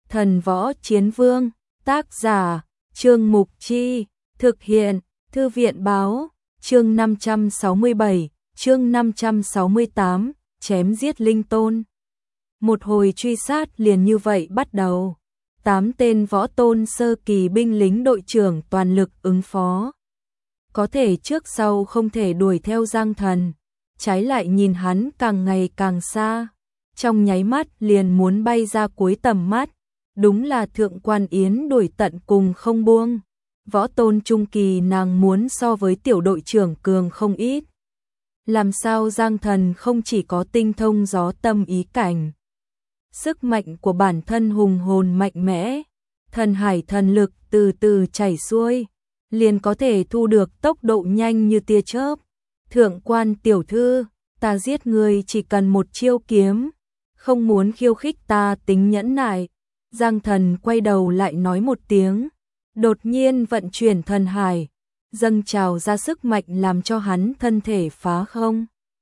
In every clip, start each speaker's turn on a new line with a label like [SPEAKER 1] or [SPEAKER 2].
[SPEAKER 1] Thần Võ Chiến Vương, tác giả, Trương Mục Chi, thực hiện, Thư viện Báo, chương 567, chương 568, chém giết Linh Tôn. Một hồi truy sát liền như vậy bắt đầu. 8 tên võ tôn sơ kỳ binh lính đội trưởng toàn lực ứng phó. Có thể trước sau không thể đuổi theo Giang Thần, trái lại nhìn hắn càng ngày càng xa, trong nháy mắt liền muốn bay ra cuối tầm mắt. Đúng là Thượng Quan Yến đuổi tận cùng không buông. Võ tôn trung kỳ nàng muốn so với tiểu đội trưởng cường không ít. Làm sao Giang Thần không chỉ có tinh thông gió tâm ý cảnh, sức mạnh của bản thân hùng hồn mạnh mẽ, thần hải thần lực từ từ chảy xuôi, liền có thể thu được tốc độ nhanh như tia chớp. Thượng Quan tiểu thư, ta giết người chỉ cần một chiêu kiếm, không muốn khiêu khích ta tính nhẫn nại. Giang Thần quay đầu lại nói một tiếng, đột nhiên vận chuyển thần hải, dâng trào ra sức mạnh làm cho hắn thân thể phá không,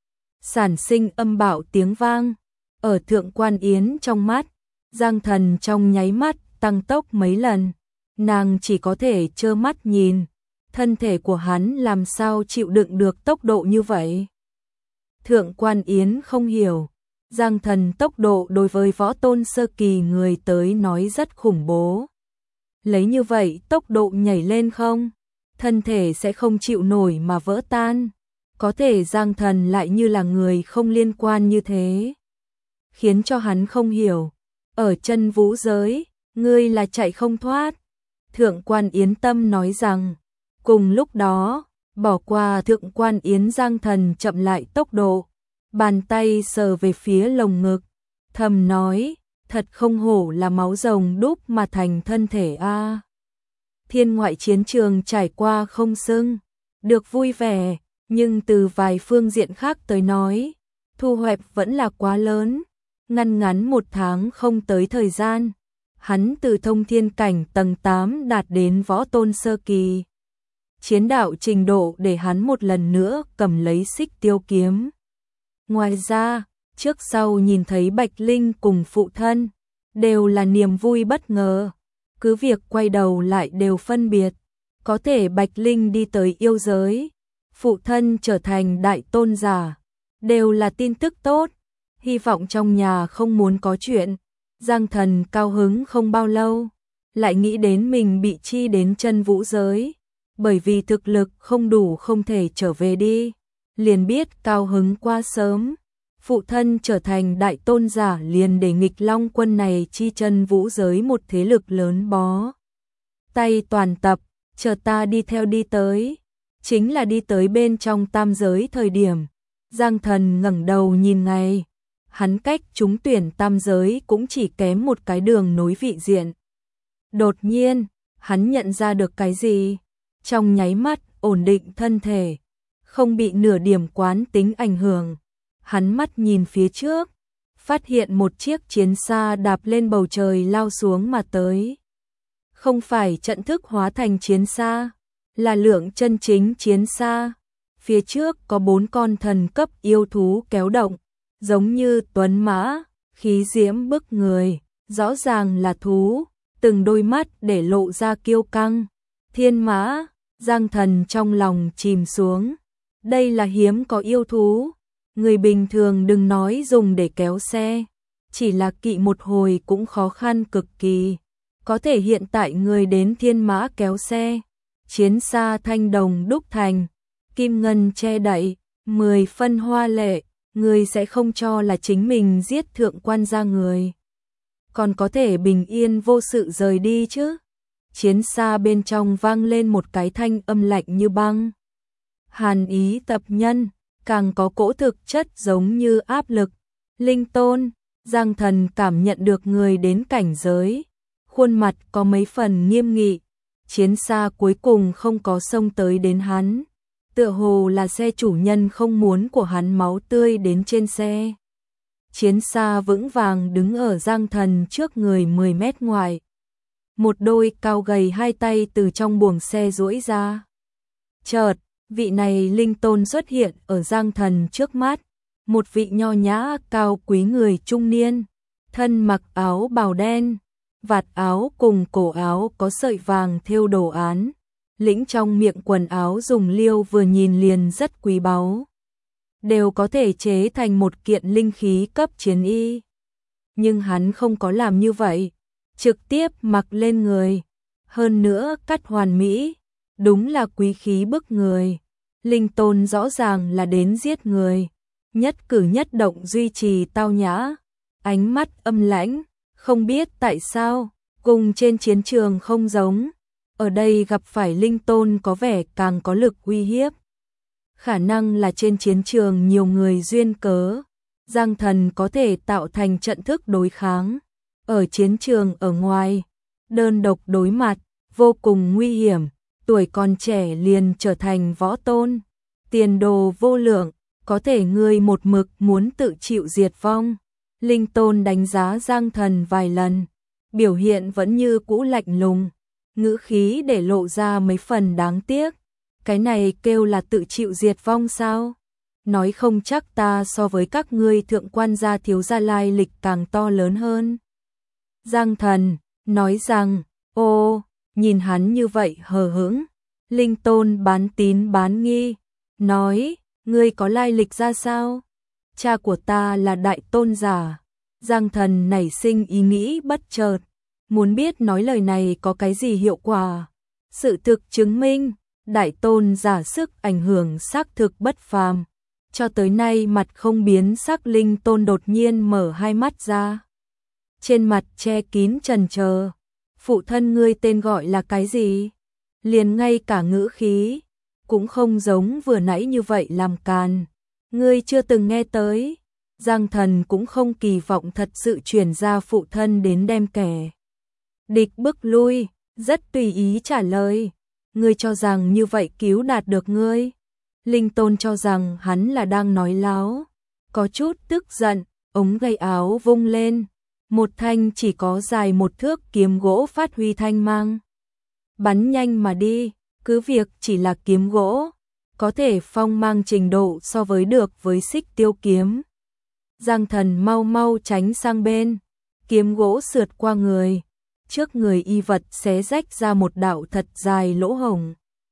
[SPEAKER 1] sản sinh âm bạo tiếng vang. Ở Thượng Quan Yến trong mắt, Giang Thần trong nháy mắt tăng tốc mấy lần, nàng chỉ có thể trơ mắt nhìn, thân thể của hắn làm sao chịu đựng được tốc độ như vậy. Thượng Quan Yến không hiểu, Giang Thần tốc độ đối với võ tôn sơ kỳ người tới nói rất khủng bố. Lấy như vậy tốc độ nhảy lên không, thân thể sẽ không chịu nổi mà vỡ tan. Có thể Giang Thần lại như là người không liên quan như thế, khiến cho hắn không hiểu. Ở chân vũ giới, ngươi là chạy không thoát. Thượng Quan Yến tâm nói rằng. Cùng lúc đó, bỏ qua Thượng Quan Yến, Giang Thần chậm lại tốc độ, bàn tay sờ về phía lồng ngực, thầm nói, thật không hổ là máu rồng đúc mà thành thân thể a. Thiên ngoại chiến trường trải qua không sưng, được vui vẻ, nhưng từ vài phương diện khác tới nói, thu hoạch vẫn là quá lớn. Ngắn 1 tháng không tới thời gian, hắn từ thông thiên cảnh tầng 8 đạt đến võ tôn sơ kỳ. Chiến đạo trình độ để hắn một lần nữa cầm lấy xích tiêu kiếm. Ngoài ra, trước sau nhìn thấy Bạch Linh cùng phụ thân, đều là niềm vui bất ngờ. Cứ việc quay đầu lại đều phân biệt, có thể Bạch Linh đi tới yêu giới, phụ thân trở thành đại tôn giả, đều là tin tức tốt. Hy vọng trong nhà không muốn có chuyện. Giang Thần cao hứng không bao lâu, lại nghĩ đến mình bị chi đến chân vũ giới, bởi vì thực lực không đủ không thể trở về đi, liền biết cao hứng quá sớm. Phụ thân trở thành đại tôn giả liền để nghịch long quân này chi chân vũ giới một thế lực lớn bó tay toàn tập, chờ ta đi theo đi tới. Chính là đi tới bên trong tam giới thời điểm, Giang Thần ngẩng đầu nhìn ngay, hắn cách trúng tuyển tam giới cũng chỉ kém một cái đường nối vị diện. Đột nhiên, hắn nhận ra được cái gì, trong nháy mắt ổn định thân thể, không bị nửa điểm quán tính ảnh hưởng. Hắn mắt nhìn phía trước, phát hiện một chiếc chiến xa đạp lên bầu trời lao xuống mà tới. Không phải trận thức hóa thành chiến xa, là lượng chân chính chiến xa. Phía trước có 4 con thần cấp yêu thú kéo động, giống như tuấn mã, khí diễm bức người, rõ ràng là thú, từng đôi mắt để lộ ra kiêu căng. Thiên mã, Giang Thần trong lòng chìm xuống, đây là hiếm có yêu thú, người bình thường đừng nói dùng để kéo xe, chỉ là kỵ một hồi cũng khó khăn cực kỳ, có thể hiện tại người đến thiên mã kéo xe, chiến xa thanh đồng đúc thành, kim ngân che đậy, 10 phân hoa lệ. Người sẽ không cho là chính mình giết Thượng Quan gia người, còn có thể bình yên vô sự rời đi chứ. Chiến xa bên trong vang lên một cái thanh âm lạnh như băng, hàn ý tập nhân, càng có cỗ thực chất giống như áp lực. Linh Tôn, Giang Thần cảm nhận được người đến cảnh giới, khuôn mặt có mấy phần nghiêm nghị. Chiến xa cuối cùng không có xông tới đến hắn, tựa hồ là xe chủ nhân không muốn của hắn máu tươi đến trên xe. Chiến xa vững vàng đứng ở Giang Thần trước người 10 mét ngoài. Một đôi cao gầy hai tay từ trong buồng xe duỗi ra. Chợt, vị này Linh Tôn xuất hiện ở Giang Thần trước mắt. Một vị nho nhã cao quý người trung niên, thân mặc áo bào đen, vạt áo cùng cổ áo có sợi vàng thêu đồ án, lĩnh trong miệng quần áo dùng liêu vừa nhìn liền rất quý báu, đều có thể chế thành một kiện linh khí cấp chiến y. Nhưng hắn không có làm như vậy, trực tiếp mặc lên người, hơn nữa cắt hoàn mỹ, đúng là quý khí bức người. Linh Tôn rõ ràng là đến giết người, nhất cử nhất động duy trì tao nhã, ánh mắt âm lãnh, không biết tại sao, cùng trên chiến trường không giống, ở đây gặp phải Linh Tôn có vẻ càng có lực uy hiếp. Khả năng là trên chiến trường nhiều người duyên cớ, Giang Thần có thể tạo thành trận thức đối kháng. Ở chiến trường ở ngoài, đơn độc đối mặt, vô cùng nguy hiểm, tuổi còn trẻ liền trở thành võ tôn, tiền đồ vô lượng, có thể ngươi một mực muốn tự chịu diệt vong. Linh Tôn đánh giá Giang Thần vài lần, biểu hiện vẫn như cũ lạnh lùng, ngữ khí để lộ ra mấy phần đáng tiếc. Cái này kêu là tự chịu diệt vong sao? Nói không chắc ta so với các ngươi thượng quan gia thiếu gia lai lịch càng to lớn hơn. Giang Thần nói rằng, ô, nhìn hắn như vậy hờ hững. Linh Tôn bán tín bán nghi, nói, ngươi có lai lịch ra sao? Cha của ta là đại tôn giả. Giang Thần nảy sinh ý nghĩ bất chợt, muốn biết nói lời này có cái gì hiệu quả. Sự thực chứng minh, đại tôn giả sức ảnh hưởng xác thực bất phàm. Cho tới nay mặt không biến sắc Linh Tôn đột nhiên mở hai mắt ra. Trên mặt che kín trần chờ. Phụ thân ngươi tên gọi là cái gì? Liền ngay cả ngữ khí cũng không giống vừa nãy như vậy làm càn. Ngươi chưa từng nghe tới. Giang Thần cũng không kỳ vọng thật sự chuyển ra phụ thân đến đem kẻ địch bức lui, rất tùy ý trả lời. Ngươi cho rằng như vậy cứu đạt được ngươi? Linh Tôn cho rằng hắn là đang nói láo, có chút tức giận, ống tay áo vung lên, một thanh chỉ có dài một thước kiếm gỗ phát huy thanh mang. Bắn nhanh mà đi, cứ việc chỉ là kiếm gỗ, có thể phong mang trình độ so với được với xích tiêu kiếm. Giang Thần mau mau tránh sang bên, kiếm gỗ sượt qua người, trước người y vật xé rách ra một đạo thật dài lỗ hổng.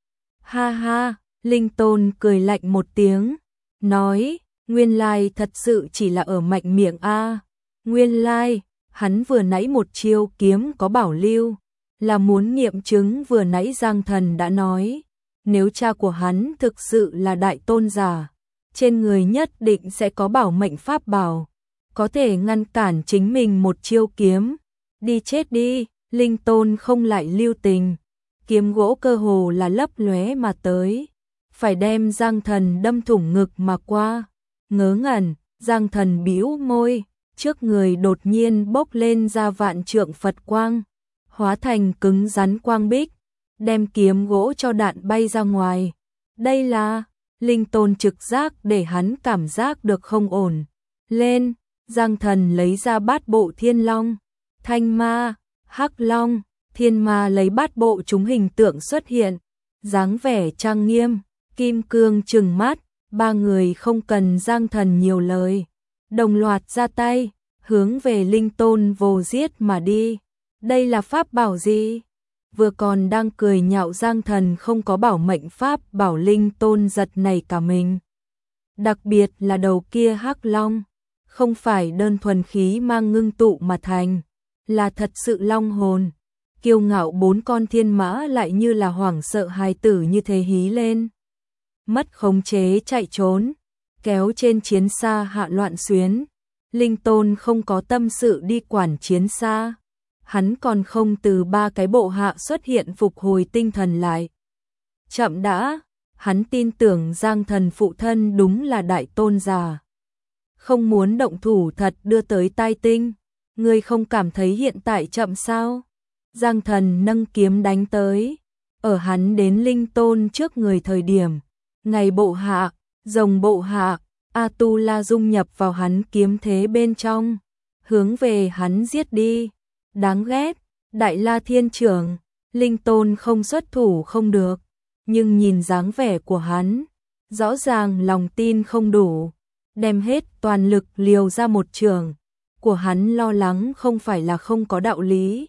[SPEAKER 1] Ha ha, Linh Tôn cười lạnh một tiếng, nói, nguyên lai thật sự chỉ là ở mạnh miệng a. Nguyên lai, hắn vừa nãy một chiêu kiếm có bảo lưu, là muốn nghiệm chứng vừa nãy Giang Thần đã nói, nếu cha của hắn thực sự là đại tôn giả, trên người nhất định sẽ có bảo mệnh pháp bảo, có thể ngăn cản chính mình một chiêu kiếm. Đi chết đi, Linh Tôn không lại lưu tình, kiếm gỗ cơ hồ là lấp lóe mà tới, phải đem Giang Thần đâm thủng ngực mà qua. Ngớ ngẩn, Giang Thần bĩu môi, trước người đột nhiên bốc lên ra vạn trượng Phật quang, hóa thành cứng rắn quang bích, đem kiếm gỗ cho đạn bay ra ngoài. Đây là, Linh Tôn trực giác để hắn cảm giác được không ổn. Lên, Giang Thần lấy ra bát bộ thiên long, thanh ma, hắc long, thiên ma lấy bát bộ chúng hình tượng xuất hiện, dáng vẻ trang nghiêm, kim cương trừng mắt, ba người không cần Giang Thần nhiều lời, đồng loạt ra tay, hướng về Linh Tôn vồ giết mà đi. Đây là pháp bảo gì? Vừa còn đang cười nhạo Giang Thần không có bảo mệnh pháp bảo, Linh Tôn giật nảy cả mình. Đặc biệt là đầu kia hắc long, không phải đơn thuần khí mang ngưng tụ mà thành, là thật sự long hồn. Kiêu ngạo bốn con thiên mã lại như là hoảng sợ hài tử như thế hí lên. Mất khống chế chạy trốn, kéo trên chiến xa hạ loạn xuyến. Linh Tôn không có tâm sự đi quản chiến xa. Hắn còn không từ ba cái bộ hạ xuất hiện phục hồi tinh thần lại. Chậm đã, hắn tin tưởng Giang Thần phụ thân đúng là đại tôn giả. Không muốn động thủ thật đưa tới tai tinh. Ngươi không cảm thấy hiện tại chậm sao? Giang Thần nâng kiếm đánh tới. Ở hắn đến Linh Tôn trước người thời điểm, ngày bộ hạ, rồng bộ hạ, Atula dung nhập vào hắn kiếm thế bên trong, hướng về hắn giết đi. Đáng ghét, Đại La Thiên Trưởng, Linh Tôn không xuất thủ không được, nhưng nhìn dáng vẻ của hắn, rõ ràng lòng tin không đủ, đem hết toàn lực liều ra một trường. Của hắn lo lắng không phải là không có đạo lý,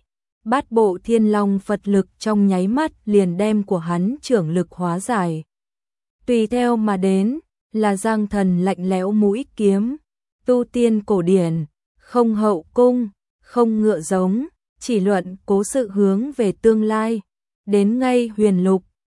[SPEAKER 1] Bát bộ thiên long Phật lực trong nháy mắt liền đem của hắn trưởng lực hóa giải. Tùy theo mà đến là Giang Thần lạnh lẽo mũi kiếm, tu tiên cổ điển, không hậu cung, không ngựa giống, chỉ luận cố sự hướng về tương lai, đến ngay huyền lục,